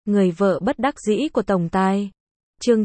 Người vợ bất đắc dĩ của tổng tài. Chương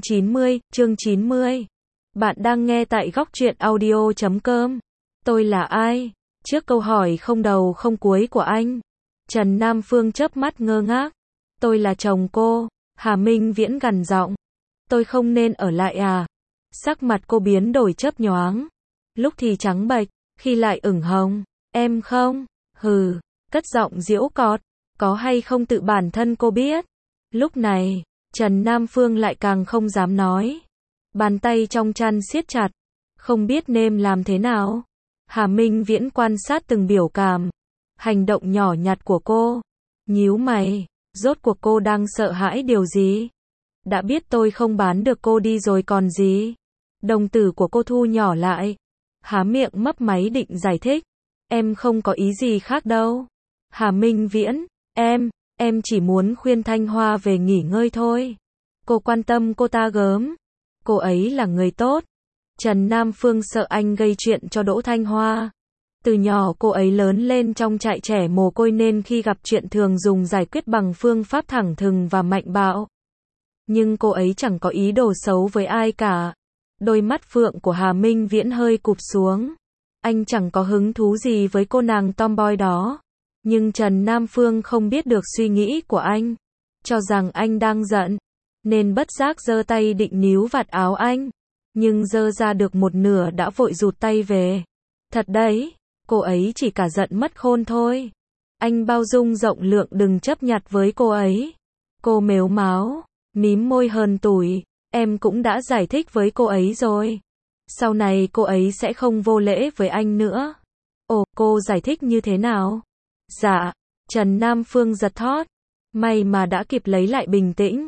90. Bạn đang nghe tại góc truyện audio.com. Tôi là ai? Trước câu hỏi không đầu không cuối của anh, Trần Nam Phương chớp mắt ngơ ngác. Tôi là chồng cô. Hà Minh Viễn gằn giọng. Tôi không nên ở lại à? Sắc mặt cô biến đổi chớp nhoáng, lúc thì trắng bệch, khi lại ửng hồng. Em không? Hừ, cất giọng giễu cọt. Có hay không tự bản thân cô biết. Lúc này, Trần Nam Phương lại càng không dám nói. Bàn tay trong chăn siết chặt, không biết nên làm thế nào. Hà Minh Viễn quan sát từng biểu cảm, hành động nhỏ nhặt của cô. Nhíu mày, rốt cuộc cô đang sợ hãi điều gì? Đã biết tôi không bán được cô đi rồi còn gì? Đồng tử của cô thu nhỏ lại, há miệng mấp máy định giải thích. Em không có ý gì khác đâu. Hà Minh Viễn, em chỉ muốn khuyên Thanh Hoa về nghỉ ngơi thôi. Cô quan tâm cô ta gớm. Cô ấy là người tốt. Trần Nam Phương sợ anh gây chuyện cho Đỗ Thanh Hoa. Từ nhỏ cô ấy lớn lên trong trại trẻ mồ côi nên khi gặp chuyện thường dùng giải quyết bằng phương pháp thẳng thừng và mạnh bạo. Nhưng cô ấy chẳng có ý đồ xấu với ai cả. Đôi mắt phượng của Hà Minh Viễn hơi cụp xuống. Anh chẳng có hứng thú gì với cô nàng tomboy đó. Nhưng Trần Nam Phương không biết được suy nghĩ của anh, cho rằng anh đang giận, nên bất giác giơ tay định níu vạt áo anh, nhưng giơ ra được một nửa đã vội rụt tay về. Thật đấy, cô ấy chỉ cả giận mất khôn thôi. Anh bao dung rộng lượng, đừng chấp nhặt với cô ấy. Cô mếu máo, mím môi hờn tủi. Em cũng đã giải thích với cô ấy rồi. Sau này cô ấy sẽ không vô lễ với anh nữa. Ồ, cô giải thích như thế nào? Dạ, Trần Nam Phương giật thót. May mà đã kịp lấy lại bình tĩnh.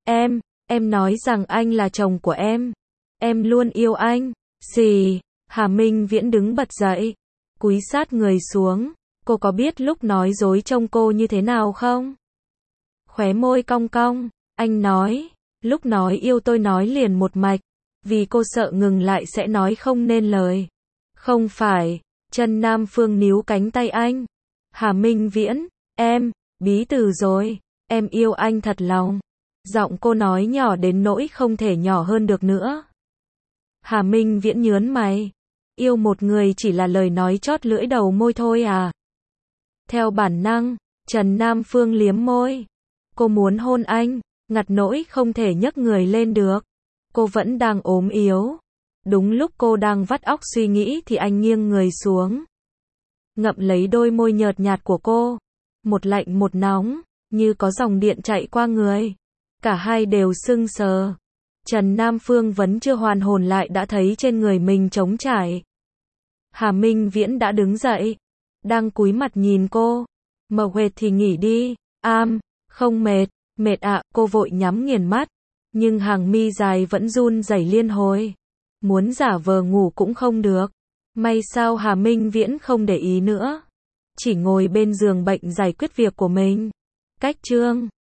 Em nói rằng anh là chồng của em. Em luôn yêu anh. Xì, Hà Minh Viễn đứng bật dậy, cúi sát người xuống. Cô có biết lúc nói dối trông cô như thế nào không? Khóe môi cong cong, anh nói, lúc nói yêu tôi nói liền một mạch, vì cô sợ ngừng lại sẽ nói không nên lời. Không phải, Trần Nam Phương níu cánh tay anh. Hà Minh Viễn, bí từ rồi, em yêu anh thật lòng. Giọng cô nói nhỏ đến nỗi không thể nhỏ hơn được nữa. Hà Minh Viễn nhớn mày. Yêu một người chỉ là lời nói chót lưỡi đầu môi thôi à? Theo bản năng, Trần Nam Phương liếm môi. Cô muốn hôn anh, ngặt nỗi không thể nhấc người lên được. Cô vẫn đang ốm yếu. Đúng lúc cô đang vắt óc suy nghĩ thì anh nghiêng người xuống, ngậm lấy đôi môi nhợt nhạt của cô. Một lạnh một nóng, như có dòng điện chạy qua người. Cả hai đều sưng sờ. Trần Nam Phương vẫn chưa hoàn hồn lại đã thấy trên người mình trống trải. Hà Minh Viễn đã đứng dậy, đang cúi mặt nhìn cô. Mệt thì nghỉ đi. Không mệt ạ. Cô vội nhắm nghiền mắt, nhưng hàng mi dài vẫn run rẩy liên hồi. Muốn giả vờ ngủ cũng không được. May sao Hà Minh Viễn không để ý nữa, chỉ ngồi bên giường bệnh giải quyết việc của mình. Cách chương